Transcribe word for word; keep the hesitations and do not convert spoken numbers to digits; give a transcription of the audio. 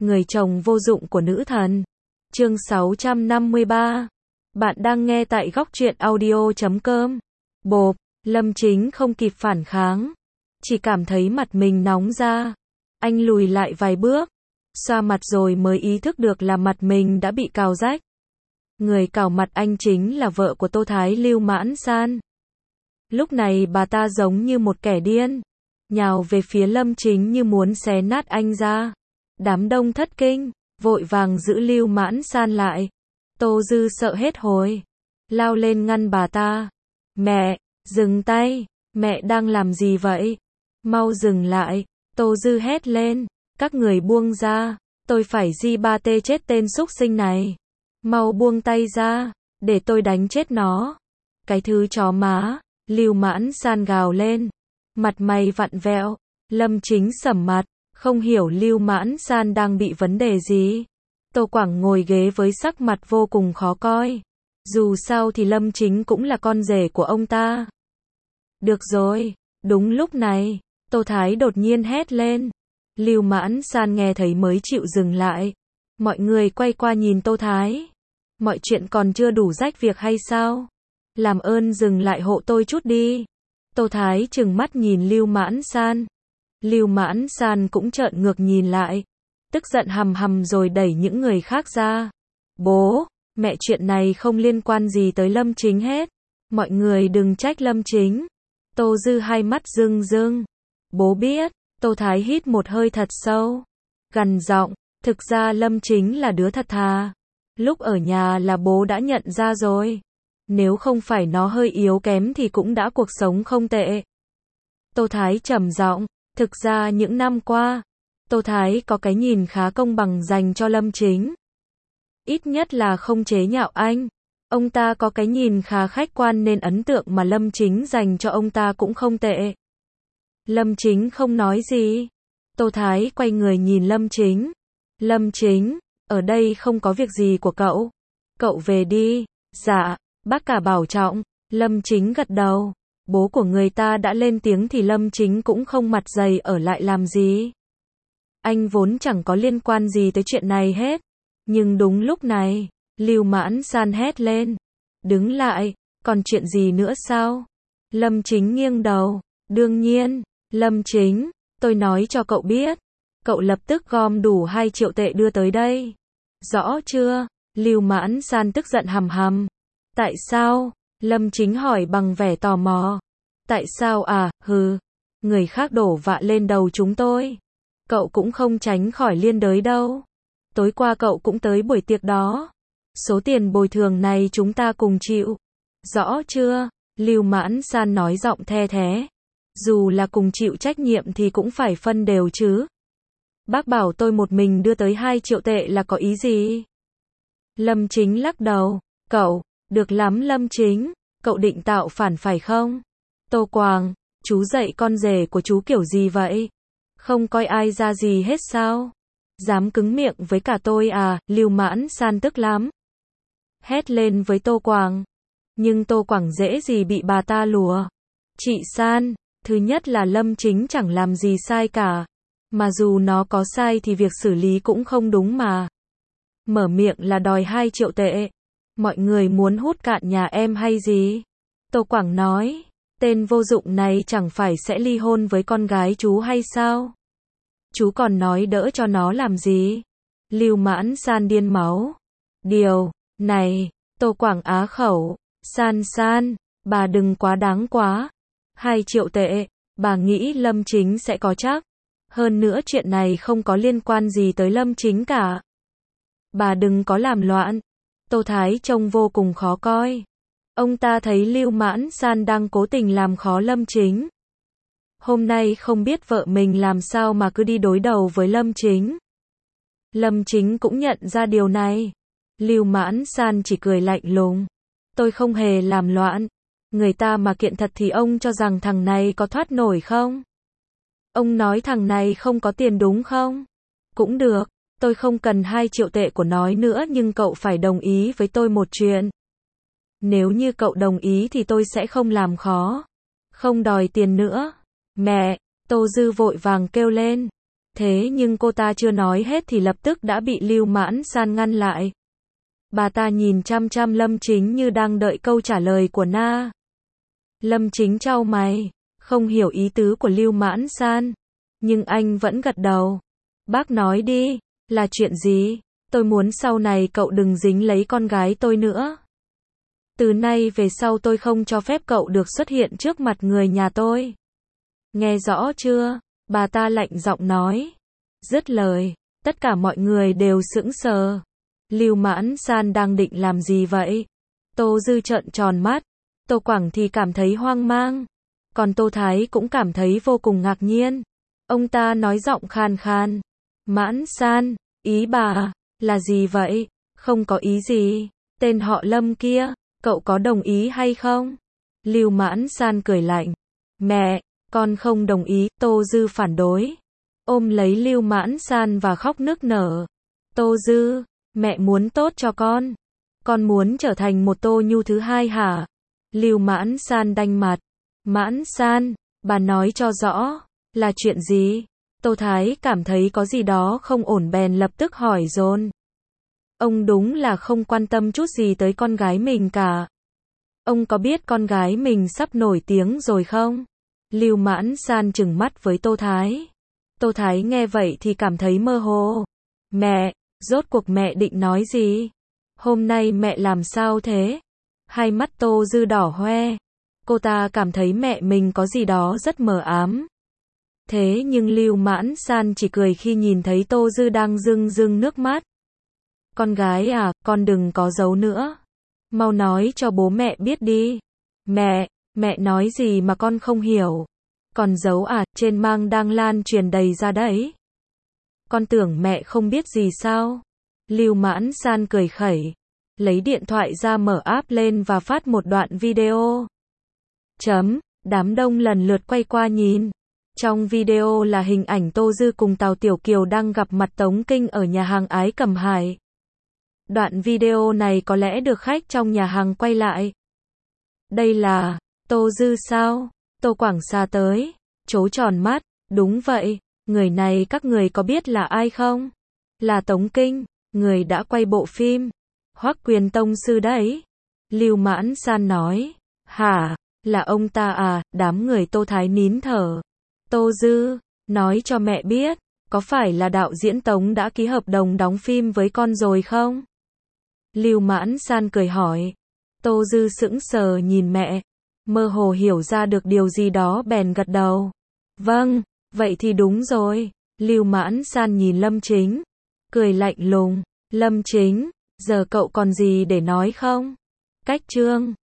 Người chồng vô dụng của nữ thần. Chương sáu trăm năm mươi ba. Bạn đang nghe tại góc truyện audio chấm com. Bộp, Lâm Chính không kịp phản kháng. Chỉ cảm thấy mặt mình nóng ra. Anh lùi lại vài bước. Xoa mặt rồi mới ý thức được là mặt mình đã bị cào rách. Người cào mặt anh chính là vợ của Tô Thái, Lưu Mãn San. Lúc này bà ta giống như một kẻ điên. Nhào về phía Lâm Chính như muốn xé nát anh ra. Đám đông thất kinh, vội vàng giữ Lưu Mãn San lại. Tô Dư sợ hết hồn, lao lên ngăn bà ta. Mẹ, dừng tay, mẹ đang làm gì vậy? Mau dừng lại, Tô Dư hét lên. Các người buông ra, tôi phải di ba tê chết tên súc sinh này. Mau buông tay ra, để tôi đánh chết nó. Cái thứ chó má, Lưu Mãn San gào lên. Mặt mày vặn vẹo, Lâm Chính sầm mặt, không hiểu Lưu Mãn San đang bị vấn đề gì. Tô Quảng ngồi ghế với sắc mặt vô cùng khó coi. Dù sao thì Lâm Chính cũng là con rể của ông ta. Được rồi, đúng lúc này, Tô Thái đột nhiên hét lên. Lưu Mãn San nghe thấy mới chịu dừng lại. Mọi người quay qua nhìn Tô Thái. Mọi chuyện còn chưa đủ rách việc hay sao? Làm ơn dừng lại hộ tôi chút đi. Tô Thái trừng mắt nhìn Lưu Mãn San. Lưu Mãn San cũng trợn ngược nhìn lại. Tức giận hầm hầm rồi đẩy những người khác ra. Bố, mẹ, chuyện này không liên quan gì tới Lâm Chính hết. Mọi người đừng trách Lâm Chính. Tô Dư hai mắt rưng rưng. Bố biết. Tô Thái hít một hơi thật sâu. Gằn giọng, thực ra Lâm Chính là đứa thật thà. Lúc ở nhà là bố đã nhận ra rồi. Nếu không phải nó hơi yếu kém thì cũng đã cuộc sống không tệ. Tô Thái trầm giọng, thực ra những năm qua, Tô Thái có cái nhìn khá công bằng dành cho Lâm Chính. Ít nhất là không chế nhạo anh. Ông ta có cái nhìn khá khách quan nên ấn tượng mà Lâm Chính dành cho ông ta cũng không tệ. Lâm Chính không nói gì. Tô Thái quay người nhìn Lâm Chính. Lâm Chính, ở đây không có việc gì của cậu. Cậu về đi. Dạ, bác cả bảo trọng. Lâm Chính gật đầu. Bố của người ta đã lên tiếng thì Lâm Chính cũng không mặt dày ở lại làm gì. Anh vốn chẳng có liên quan gì tới chuyện này hết. Nhưng đúng lúc này, Lưu Mãn San hét lên. Đứng lại, còn chuyện gì nữa sao? Lâm Chính nghiêng đầu. Đương nhiên, Lâm Chính, tôi nói cho cậu biết. Cậu lập tức gom đủ hai triệu tệ đưa tới đây. Rõ chưa? Lưu Mãn San tức giận hầm hầm. Tại sao? Lâm Chính hỏi bằng vẻ tò mò. Tại sao à, hừ. Người khác đổ vạ lên đầu chúng tôi. Cậu cũng không tránh khỏi liên đới đâu. Tối qua cậu cũng tới buổi tiệc đó. Số tiền bồi thường này chúng ta cùng chịu. Rõ chưa? Lưu Mãn San nói giọng the thé. Dù là cùng chịu trách nhiệm thì cũng phải phân đều chứ. Bác bảo tôi một mình đưa tới hai triệu tệ là có ý gì? Lâm Chính lắc đầu. Cậu, được lắm Lâm Chính. Cậu định tạo phản phải không? Tô Quảng, chú dạy con rể của chú kiểu gì vậy? Không coi ai ra gì hết sao? Dám cứng miệng với cả tôi à? Lưu Mãn San tức lắm. Hét lên với Tô Quảng. Nhưng Tô Quảng dễ gì bị bà ta lùa. Chị San, thứ nhất là Lâm Chính chẳng làm gì sai cả. Mà dù nó có sai thì việc xử lý cũng không đúng mà. Mở miệng là đòi hai triệu tệ. Mọi người muốn hút cạn nhà em hay gì? Tô Quảng nói. Tên vô dụng này chẳng phải sẽ ly hôn với con gái chú hay sao? Chú còn nói đỡ cho nó làm gì? Lưu Mãn San điên máu. Điều này, Tô Quảng á khẩu. San San, bà đừng quá đáng quá. Hai triệu tệ, bà nghĩ Lâm Chính sẽ có chắc. Hơn nữa chuyện này không có liên quan gì tới Lâm Chính cả. Bà đừng có làm loạn. Tô Thái trông vô cùng khó coi. Ông ta thấy Lưu Mãn San đang cố tình làm khó Lâm Chính. Hôm nay không biết vợ mình làm sao mà cứ đi đối đầu với Lâm Chính. Lâm Chính cũng nhận ra điều này. Lưu Mãn San chỉ cười lạnh lùng. Tôi không hề làm loạn. Người ta mà kiện thật thì ông cho rằng thằng này có thoát nổi không? Ông nói thằng này không có tiền đúng không? Cũng được, tôi không cần hai triệu tệ của nó nữa nhưng cậu phải đồng ý với tôi một chuyện. Nếu như cậu đồng ý thì tôi sẽ không làm khó. Không đòi tiền nữa. Mẹ, Tô Dư vội vàng kêu lên. Thế nhưng cô ta chưa nói hết thì lập tức đã bị Lưu Mãn San ngăn lại. Bà ta nhìn chăm chăm Lâm Chính như đang đợi câu trả lời của Na. Lâm Chính chau mày, không hiểu ý tứ của Lưu Mãn San. Nhưng anh vẫn gật đầu. Bác nói đi, là chuyện gì? Tôi muốn sau này cậu đừng dính lấy con gái tôi nữa. Từ nay về sau tôi không cho phép cậu được xuất hiện trước mặt người nhà tôi. Nghe rõ chưa? Bà ta lạnh giọng nói. Dứt lời, tất cả mọi người đều sững sờ. Lưu Mãn San đang định làm gì vậy? Tô Dư trợn tròn mắt. Tô Quảng thì cảm thấy hoang mang. Còn Tô Thái cũng cảm thấy vô cùng ngạc nhiên. Ông ta nói giọng khan khan. Mãn San, ý bà là gì vậy? Không có ý gì. Tên họ Lâm kia, cậu có đồng ý hay không? Lưu Mãn San cười lạnh. Mẹ, con không đồng ý. Tô Dư phản đối. Ôm lấy Lưu Mãn San và khóc nức nở. Tô Dư, mẹ muốn tốt cho con. Con muốn trở thành một Tô Nhu thứ hai hả? Lưu Mãn San đanh mặt. Mãn San, bà nói cho rõ, là chuyện gì? Tô Thái cảm thấy có gì đó không ổn bèn lập tức hỏi dồn. Ông đúng là không quan tâm chút gì tới con gái mình cả. Ông có biết con gái mình sắp nổi tiếng rồi không? Lưu Mãn San trừng mắt với Tô Thái. Tô Thái nghe vậy thì cảm thấy mơ hồ. Mẹ, rốt cuộc mẹ định nói gì? Hôm nay mẹ làm sao thế? Hai mắt Tô Dư đỏ hoe. Cô ta cảm thấy mẹ mình có gì đó rất mờ ám. Thế nhưng Lưu Mãn San chỉ cười khi nhìn thấy Tô Dư đang rưng rưng nước mắt. Con gái à, con đừng có giấu nữa. Mau nói cho bố mẹ biết đi. Mẹ, mẹ nói gì mà con không hiểu. Còn giấu à, trên mang đang lan truyền đầy ra đấy. Con tưởng mẹ không biết gì sao? Lưu Mãn San cười khẩy. Lấy điện thoại ra mở app lên và phát một đoạn video. Chấm, đám đông lần lượt quay qua nhìn. Trong video là hình ảnh Tô Dư cùng Tào Tiểu Kiều đang gặp mặt Tống Kinh ở nhà hàng Ái Cầm Hải. Đoạn video này có lẽ được khách trong nhà hàng quay lại. Đây là Tô Dư sao? Tô Quảng xa tới, trố tròn mắt. Đúng vậy, người này các người có biết là ai không? Là Tống Kinh, người đã quay bộ phim Hoắc Quyền Tông Sư đấy. Lưu Mãn San nói. Hả, là ông ta à? Đám người Tô Thái nín thở. Tô Dư, nói cho mẹ biết, có phải là đạo diễn Tống đã ký hợp đồng đóng phim với con rồi không? Lưu Mãn San cười hỏi. Tô Dư sững sờ nhìn mẹ, mơ hồ hiểu ra được điều gì đó bèn gật đầu. Vâng, vậy thì đúng rồi. Lưu Mãn San nhìn Lâm Chính, cười lạnh lùng. Lâm Chính, giờ cậu còn gì để nói không? Cách chương